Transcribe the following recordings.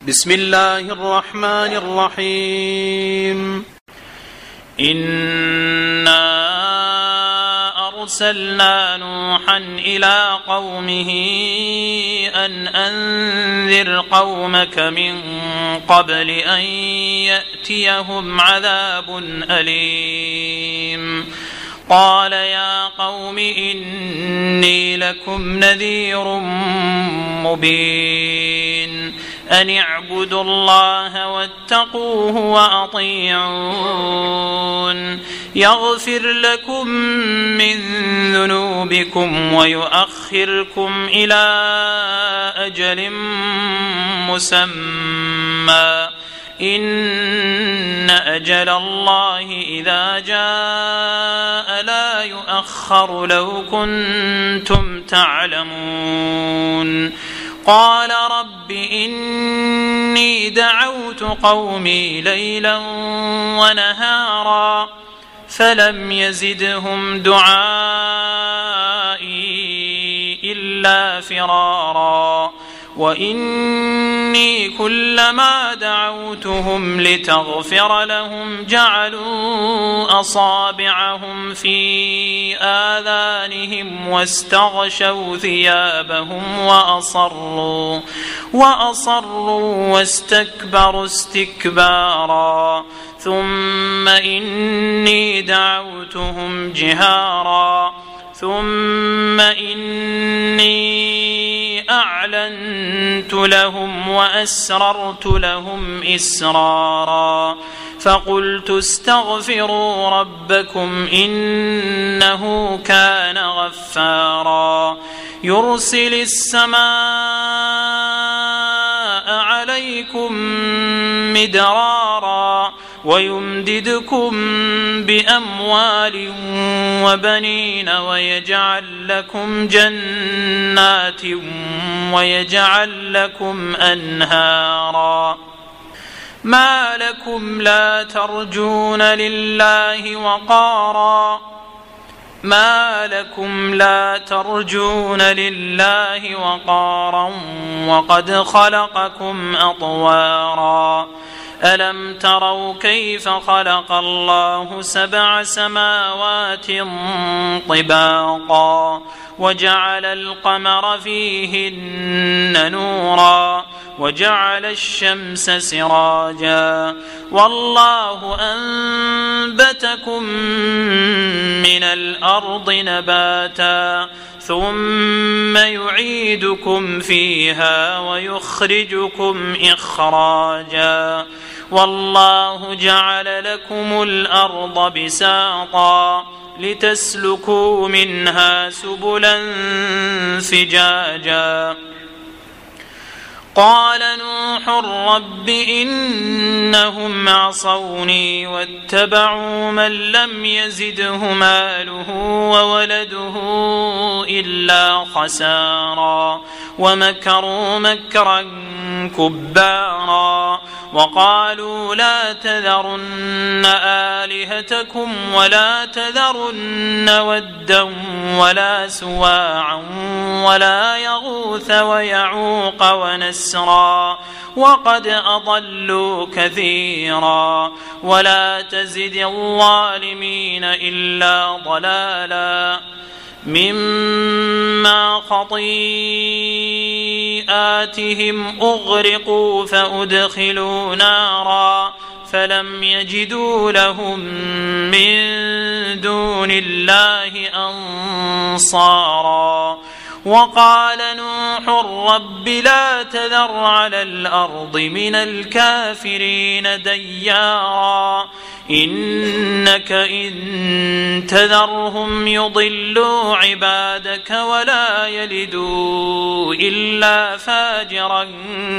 بسم الله الرحمن الرحيم. إنا أرسلنا نوحا إلى قومه أن أنذر قومك من قبل أن يأتيهم عذاب أليم. قال يا قوم إني لكم نذير مبين أن اعبدوا الله واتقوه وأطيعون يغفر لكم من ذنوبكم ويؤخركم إلى أجل مسمى إن أجل الله إذا جاء لا يؤخر لو كنتم تعلمون. قال رب إني دعوت قومي ليلا ونهارا فلم يزدهم دعائي إلا فرارا وإني كلما دعوتهم لتغفر لهم جعلوا أصابعهم في آذانهم واستغشوا ثيابهم وأصروا واستكبروا استكبارا ثم إني دعوتهم جهارا ثم إني أعلنت لهم وأسررت لهم إسرارا فقلت استغفروا ربكم إنه كان غفارا يرسل السماء عليكم مدرارا ويمددكم بأموال وبنين ويجعل لكم جنات ويجعل لكم أنهارا. ما لكم لا ترجون لله وقارا وقد خلقكم أطوارا. ألم تروا كيف خلق الله 7 سماوات طباقا وجعل القمر فيهن نورا وجعل الشمس سراجا والله أنبتكم من الأرض نباتا ثم يعيدكم فيها ويخرجكم إخراجا والله جعل لكم الأرض بساطا لتسلكوا منها سبلا فجاجا. قال نوح رب إنهم عصوني واتبعوا من لم يزده ماله وولده إلا خسارا ومكروا مكرا كبارا وقالوا لا تذرن آلهتكم ولا تذرن ودا ولا سواعا ولا يغوث ويعوق ونسرا وقد أضلوا كثيرا ولا تزد الظالمين إلا ضلالا مما خطيئاتهم أغرقوا فأدخلوا نارا فلم يجدوا لهم من دون الله أنصارا. وقال نوح رب لا تذر على الأرض من الكافرين ديارا إنك إن تذرهم يضلوا عبادك ولا يلدوا إلا فاجرا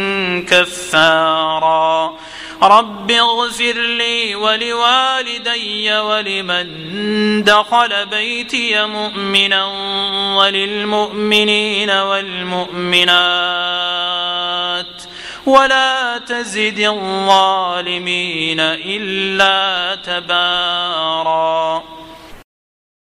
كفارا. رب اغفر لي ولوالدي ولمن دخل بيتي مؤمنا وللمؤمنين والمؤمنات ولا تزد الظالمين إلا تبارا.